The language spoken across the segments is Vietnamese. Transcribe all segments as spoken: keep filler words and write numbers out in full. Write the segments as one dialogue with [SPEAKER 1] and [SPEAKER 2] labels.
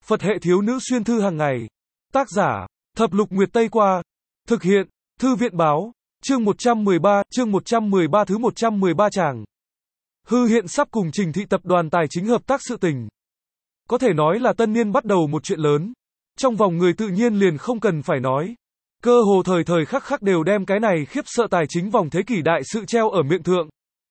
[SPEAKER 1] Phật hệ thiếu nữ xuyên thư hàng ngày. Tác giả, Thập Lục Nguyệt Tây Qua. Thực hiện, Thư viện báo. Chương một trăm mười ba, chương một trăm mười ba thứ một trăm mười ba tràng. Hư Hiện sắp cùng Trình Thị tập đoàn tài chính hợp tác sự tình. Có thể nói là tân niên bắt đầu một chuyện lớn. Trong vòng người tự nhiên liền không cần phải nói. Cơ hồ thời thời khắc khắc đều đem cái này khiếp sợ tài chính vòng thế kỷ đại sự treo ở miệng thượng.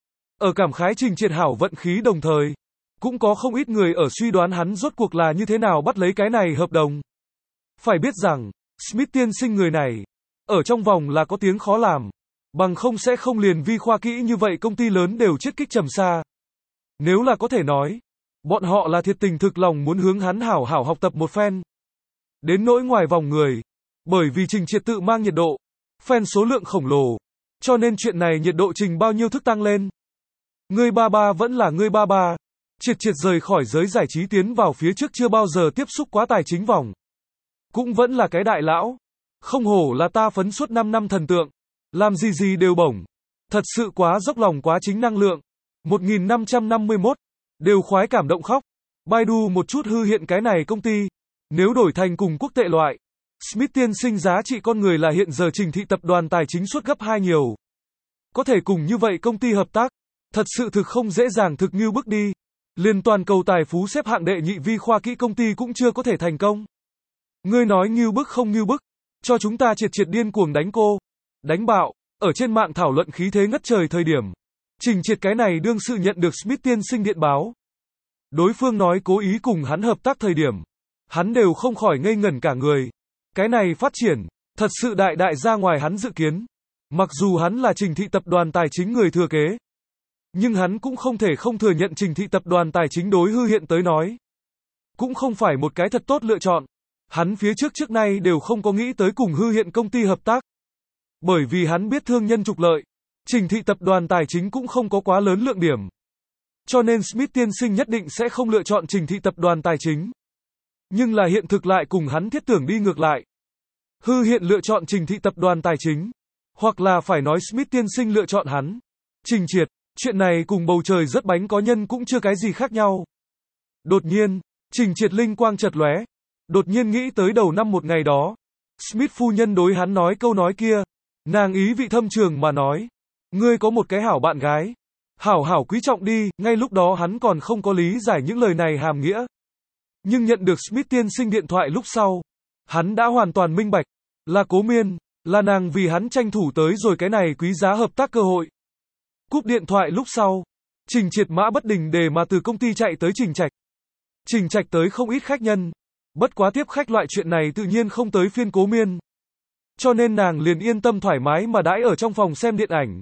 [SPEAKER 1] Ở cảm khái Trình Triệt hảo vận khí đồng thời, cũng có không ít người ở suy đoán hắn rốt cuộc là như thế nào bắt lấy cái này hợp đồng. Phải biết rằng, Smith tiên sinh người này, ở trong vòng là có tiếng khó làm, bằng không sẽ không liền vi khoa kỹ như vậy công ty lớn đều chết kích trầm xa. Nếu là có thể nói, bọn họ là thiệt tình thực lòng muốn hướng hắn hảo hảo học tập một phen. Đến nỗi ngoài vòng người, bởi vì Trình Triệt tự mang nhiệt độ, fan số lượng khổng lồ, cho nên chuyện này nhiệt độ Trình bao nhiêu thức tăng lên. Ngươi ba ba vẫn là ngươi ba ba. Triệt Triệt rời khỏi giới giải trí tiến vào phía trước chưa bao giờ tiếp xúc quá tài chính vòng. Cũng vẫn là cái đại lão. Không hổ là ta phấn suốt năm năm thần tượng. Làm gì gì đều bổng. Thật sự quá dốc lòng quá chính năng lượng. một nghìn năm trăm năm mươi mốt. Đều khoái cảm động khóc. Baidu một chút Hư Hiện cái này công ty. Nếu đổi thành cùng quốc tệ loại. Smith tiên sinh giá trị con người là hiện giờ Trình Thị tập đoàn tài chính suốt gấp hai nhiều. Có thể cùng như vậy công ty hợp tác. Thật sự thực không dễ dàng thực như bước đi. Liên toàn cầu tài phú xếp hạng đệ nhị vi khoa kỹ công ty cũng chưa có thể thành công. Ngươi nói như bức không như bức. Cho chúng ta triệt triệt điên cuồng đánh cô. Đánh bạo. Ở trên mạng thảo luận khí thế ngất trời thời điểm. Trình Triệt cái này đương sự nhận được Smith tiên sinh điện báo. Đối phương nói cố ý cùng hắn hợp tác thời điểm. Hắn đều không khỏi ngây ngẩn cả người. Cái này phát triển. Thật sự đại đại ra ngoài hắn dự kiến. Mặc dù hắn là Trình Thị tập đoàn tài chính người thừa kế. Nhưng hắn cũng không thể không thừa nhận Trình Thị tập đoàn tài chính đối Hư Hiện tới nói. Cũng không phải một cái thật tốt lựa chọn. Hắn phía trước trước nay đều không có nghĩ tới cùng Hư Hiện công ty hợp tác. Bởi vì hắn biết thương nhân trục lợi. Trình Thị tập đoàn tài chính cũng không có quá lớn lượng điểm. Cho nên Smith tiên sinh nhất định sẽ không lựa chọn Trình Thị tập đoàn tài chính. Nhưng là hiện thực lại cùng hắn thiết tưởng đi ngược lại. Hư Hiện lựa chọn Trình Thị tập đoàn tài chính. Hoặc là phải nói Smith tiên sinh lựa chọn hắn. Trình Triệt. Chuyện này cùng bầu trời rất bánh có nhân cũng chưa cái gì khác nhau. Đột nhiên, Trình Triệt linh quang chợt lóe. Đột nhiên nghĩ tới đầu năm một ngày đó. Smith phu nhân đối hắn nói câu nói kia. Nàng ý vị thâm trường mà nói. Ngươi có một cái hảo bạn gái. Hảo hảo quý trọng đi, ngay lúc đó hắn còn không có lý giải những lời này hàm nghĩa. Nhưng nhận được Smith tiên sinh điện thoại lúc sau. Hắn đã hoàn toàn minh bạch. Là Cố Miên, là nàng vì hắn tranh thủ tới rồi cái này quý giá hợp tác cơ hội. Cúp điện thoại lúc sau, Trình Triệt mã bất đình để mà từ công ty chạy tới Trình Trạch. Trình Trạch tới không ít khách nhân, bất quá tiếp khách loại chuyện này tự nhiên không tới phiên Cố Miên. Cho nên nàng liền yên tâm thoải mái mà đãi ở trong phòng xem điện ảnh.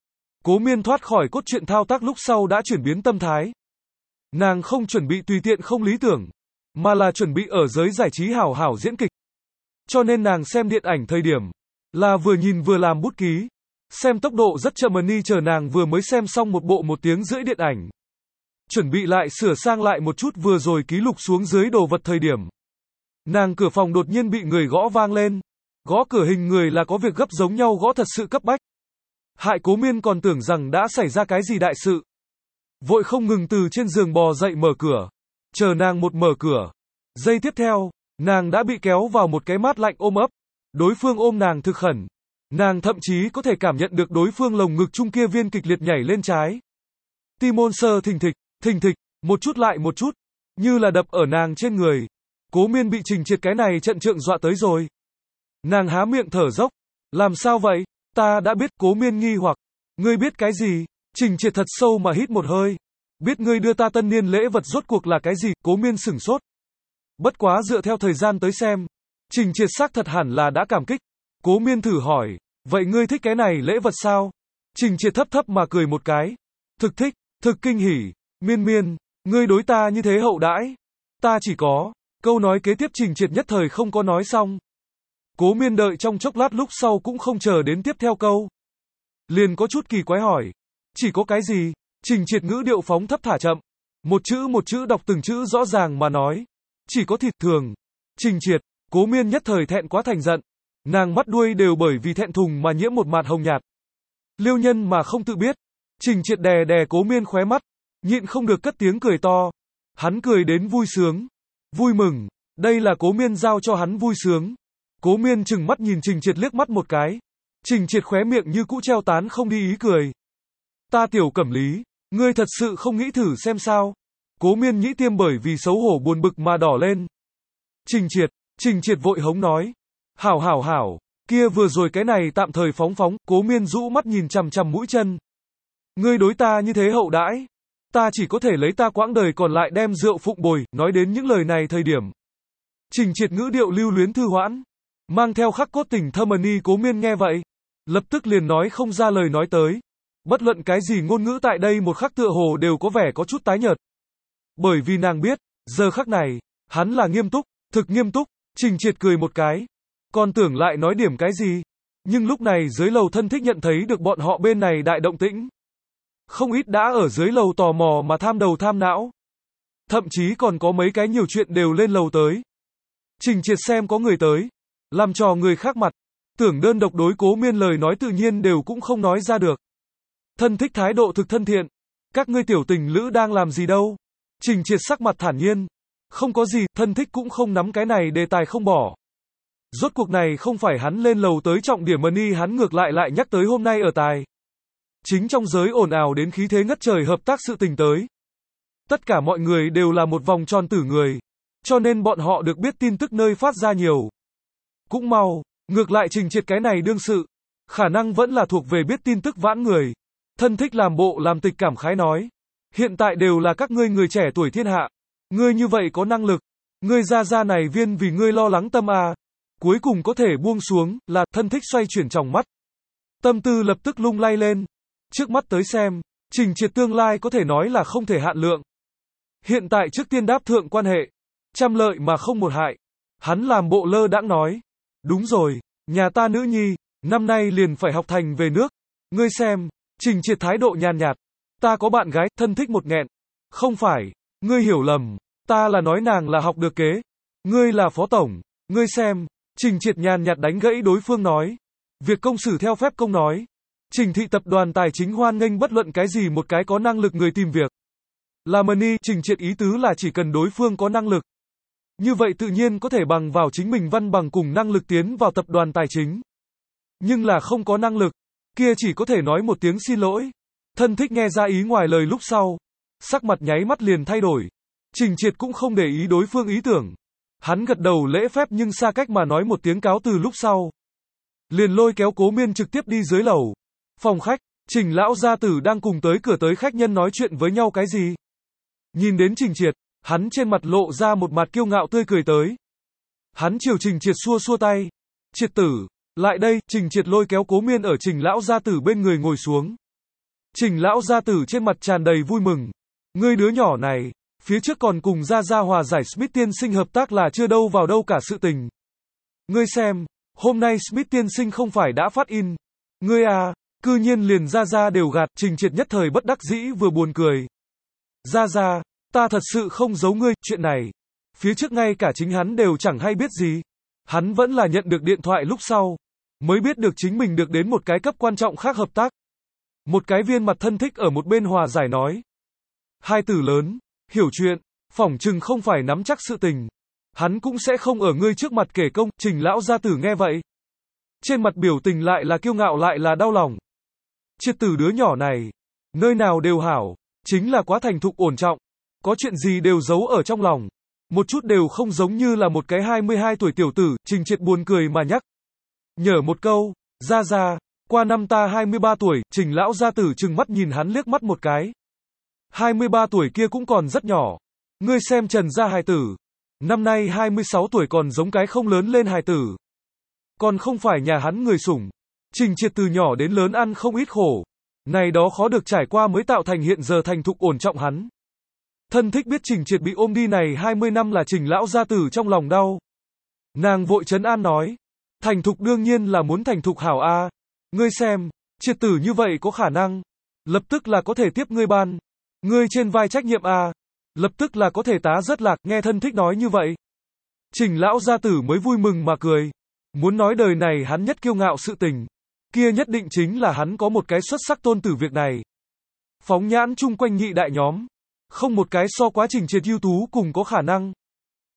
[SPEAKER 1] Cố Miên thoát khỏi cốt truyện thao tác lúc sau đã chuyển biến tâm thái. Nàng không chuẩn bị tùy tiện không lý tưởng, mà là chuẩn bị ở giới giải trí hảo hảo diễn kịch. Cho nên nàng xem điện ảnh thời điểm, là vừa nhìn vừa làm bút ký. Xem tốc độ rất chậm ni chờ nàng vừa mới xem xong một bộ một tiếng rưỡi điện ảnh. Chuẩn bị lại sửa sang lại một chút vừa rồi ký lục xuống dưới đồ vật thời điểm. Nàng cửa phòng đột nhiên bị người gõ vang lên. Gõ cửa hình người là có việc gấp giống nhau gõ thật sự cấp bách. Hại Cố Miên còn tưởng rằng đã xảy ra cái gì đại sự. Vội không ngừng từ trên giường bò dậy mở cửa. Chờ nàng một mở cửa. Giây tiếp theo, nàng đã bị kéo vào một cái mát lạnh ôm ấp. Đối phương ôm nàng thực khẩn. Nàng thậm chí có thể cảm nhận được đối phương lồng ngực chung kia viên kịch liệt nhảy lên trái. Timon sơ thình thịch, thình thịch, một chút lại một chút, như là đập ở nàng trên người. Cố Miên bị Trình Triệt cái này trận trượng dọa tới rồi. Nàng há miệng thở dốc. Làm sao vậy? Ta đã biết. Cố Miên nghi hoặc. Ngươi biết cái gì? Trình Triệt thật sâu mà hít một hơi. Biết ngươi đưa ta tân niên lễ vật rốt cuộc là cái gì? Cố Miên sửng sốt. Bất quá dựa theo thời gian tới xem, Trình Triệt xác thật hẳn là đã cảm kích. Cố Miên thử hỏi, vậy ngươi thích cái này lễ vật sao? Trình Triệt thấp thấp mà cười một cái. Thực thích, thực kinh hỉ. Miên Miên, ngươi đối ta như thế hậu đãi. Ta chỉ có. Câu nói kế tiếp Trình Triệt nhất thời không có nói xong. Cố Miên đợi trong chốc lát lúc sau cũng không chờ đến tiếp theo câu. Liền có chút kỳ quái hỏi. Chỉ có cái gì? Trình Triệt ngữ điệu phóng thấp thả chậm. Một chữ một chữ đọc từng chữ rõ ràng mà nói. Chỉ có thịt thường. Trình Triệt, Cố Miên nhất thời thẹn quá thành giận. Nàng mắt đuôi đều bởi vì thẹn thùng mà nhiễm một mạt hồng nhạt. Liêu nhân mà không tự biết. Trình Triệt đè đè Cố Miên khóe mắt. Nhịn không được cất tiếng cười to. Hắn cười đến vui sướng. Vui mừng. Đây là Cố Miên giao cho hắn vui sướng. Cố Miên chừng mắt nhìn Trình Triệt liếc mắt một cái. Trình Triệt khóe miệng như cũ treo tán không đi ý cười. Ta Tiểu Cẩm Lý, ngươi thật sự không nghĩ thử xem sao? Cố Miên nhĩ tiêm bởi vì xấu hổ buồn bực mà đỏ lên. Trình Triệt, Trình Triệt vội hống nói. Hảo hảo hảo, kia vừa rồi cái này tạm thời phóng phóng, Cố Miên rũ mắt nhìn chằm chằm mũi chân. Ngươi đối ta như thế hậu đãi, ta chỉ có thể lấy ta quãng đời còn lại đem rượu phụng bồi, nói đến những lời này thời điểm. Trình Triệt ngữ điệu lưu luyến thư hoãn, mang theo khắc cốt tình thâm ẩn y. Cố Miên nghe vậy, lập tức liền nói không ra lời nói tới. Bất luận cái gì ngôn ngữ tại đây một khắc tựa hồ đều có vẻ có chút tái nhợt. Bởi vì nàng biết, giờ khắc này, hắn là nghiêm túc, thực nghiêm túc. Trình Triệt cười một cái, còn tưởng lại nói điểm cái gì. Nhưng lúc này dưới lầu thân thích nhận thấy được bọn họ bên này đại động tĩnh. Không ít đã ở dưới lầu tò mò mà tham đầu tham não. Thậm chí còn có mấy cái nhiều chuyện đều lên lầu tới. Trình Triệt xem có người tới, làm trò người khác mặt, tưởng đơn độc đối Cố Miên lời nói tự nhiên đều cũng không nói ra được. Thân thích thái độ thực thân thiện. Các ngươi tiểu tình lữ đang làm gì đâu? Trình Triệt sắc mặt thản nhiên. Không có gì, thân thích cũng không nắm cái này đề tài không bỏ. Rốt cuộc này không phải hắn lên lầu tới trọng điểm ân y, hắn ngược lại lại nhắc tới hôm nay ở tài. Chính trong giới ồn ào đến khí thế ngất trời hợp tác sự tình tới. Tất cả mọi người đều là một vòng tròn tử người, cho nên bọn họ được biết tin tức nơi phát ra nhiều. Cũng mau, ngược lại Trình Triệt cái này đương sự, khả năng vẫn là thuộc về biết tin tức vãn người. Thân thích làm bộ làm tịch cảm khái nói. Hiện tại đều là các ngươi người trẻ tuổi thiên hạ. Ngươi như vậy có năng lực. Ngươi ra ra này viên vì ngươi lo lắng tâm à. Cuối cùng có thể buông xuống, là, thân thích xoay chuyển tròng mắt. Tâm tư lập tức lung lay lên. Trước mắt tới xem, Trình Triệt tương lai có thể nói là không thể hạn lượng. Hiện tại trước tiên đáp thượng quan hệ. Trăm lợi mà không một hại. Hắn làm bộ lơ đãng nói. Đúng rồi, nhà ta nữ nhi, năm nay liền phải học thành về nước. Ngươi xem, Trình Triệt thái độ nhàn nhạt. Ta có bạn gái, thân thích một nghẹn. Không phải, ngươi hiểu lầm, ta là nói nàng là học được kế. Ngươi là phó tổng, ngươi xem, Trình Triệt nhàn nhạt đánh gãy đối phương nói. Việc công xử theo phép công nói. Trình thị tập đoàn tài chính hoan nghênh bất luận cái gì một cái có năng lực người tìm việc. Làm ơn y, Trình Triệt ý tứ là chỉ cần đối phương có năng lực. Như vậy tự nhiên có thể bằng vào chính mình văn bằng cùng năng lực tiến vào tập đoàn tài chính. Nhưng là không có năng lực, kia chỉ có thể nói một tiếng xin lỗi. Thân thích nghe ra ý ngoài lời lúc sau, sắc mặt nháy mắt liền thay đổi. Trình Triệt cũng không để ý đối phương ý tưởng. Hắn gật đầu lễ phép nhưng xa cách mà nói một tiếng cáo từ lúc sau. Liền lôi kéo Cố Miên trực tiếp đi dưới lầu. Phòng khách, Trình lão gia tử đang cùng tới cửa tới khách nhân nói chuyện với nhau cái gì. Nhìn đến Trình Triệt, hắn trên mặt lộ ra một mặt kiêu ngạo tươi cười tới. Hắn chiều Trình Triệt xua xua tay. Triệt tử, lại đây. Trình Triệt lôi kéo Cố Miên ở Trình lão gia tử bên người ngồi xuống. Trình lão gia tử trên mặt tràn đầy vui mừng. Ngươi đứa nhỏ này, phía trước còn cùng Gia Gia hòa giải Smith tiên sinh hợp tác là chưa đâu vào đâu cả sự tình. Ngươi xem, hôm nay Smith tiên sinh không phải đã phát in. Ngươi à, cư nhiên liền Gia Gia đều gạt. Trình Triệt nhất thời bất đắc dĩ vừa buồn cười. Gia Gia, ta thật sự không giấu ngươi, chuyện này. Phía trước ngay cả chính hắn đều chẳng hay biết gì. Hắn vẫn là nhận được điện thoại lúc sau, mới biết được chính mình được đến một cái cấp quan trọng khác hợp tác. Một cái viên mặt thân thích ở một bên hòa giải nói. Hai tử lớn, hiểu chuyện, phỏng chừng không phải nắm chắc sự tình. Hắn cũng sẽ không ở ngươi trước mặt kể công. Trình lão gia tử nghe vậy, trên mặt biểu tình lại là kiêu ngạo lại là đau lòng. Triệt tử đứa nhỏ này, nơi nào đều hảo, chính là quá thành thục ổn trọng. Có chuyện gì đều giấu ở trong lòng. Một chút đều không giống như là một cái hai mươi hai tuổi tiểu tử. Trình Triệt buồn cười mà nhắc nhở một câu. Gia Gia, qua năm ta hai mươi ba tuổi. Trình lão gia tử trừng mắt nhìn hắn liếc mắt một cái. hai mươi ba tuổi kia cũng còn rất nhỏ. Ngươi xem Trần gia hài tử, năm nay hai mươi sáu tuổi còn giống cái không lớn lên hài tử. Còn không phải nhà hắn người sủng. Trình Triệt từ nhỏ đến lớn ăn không ít khổ. Này đó khó được trải qua mới tạo thành hiện giờ thành thục ổn trọng hắn. Thân thích biết Trình Triệt bị ôm đi này hai mươi năm là Trình lão gia tử trong lòng đau. Nàng vội trấn an nói. Thành thục đương nhiên là muốn thành thục hảo a. Ngươi xem, Triệt tử như vậy có khả năng. Lập tức là có thể tiếp ngươi ban. Ngươi trên vai trách nhiệm a. Lập tức là có thể tá rất lạc. Nghe thân thích nói như vậy, Trình lão gia tử mới vui mừng mà cười. Muốn nói đời này hắn nhất kiêu ngạo sự tình, kia nhất định chính là hắn có một cái xuất sắc tôn tử việc này. Phóng nhãn chung quanh nhị đại nhóm, không một cái so quá Trình Triệt ưu tú cùng có khả năng.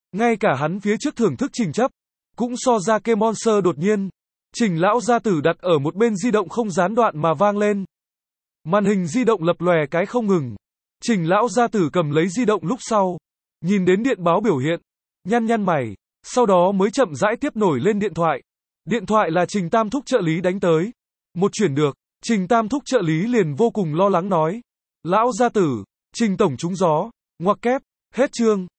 [SPEAKER 1] Ngay cả hắn phía trước thưởng thức trình chấp, cũng so ra kê Monster đột nhiên. Trình lão gia tử đặt ở một bên di động không gián đoạn mà vang lên. Màn hình di động lập lòe cái không ngừng. Trình lão gia tử cầm lấy di động lúc sau. Nhìn đến điện báo biểu hiện. Nhăn nhăn mày. Sau đó mới chậm rãi tiếp nổi lên điện thoại. Điện thoại là Trình Tam Thúc trợ lý đánh tới. Một chuyển được. Trình Tam Thúc trợ lý liền vô cùng lo lắng nói. Lão gia tử. Trình tổng trúng gió. Ngoặc kép. Hết chương.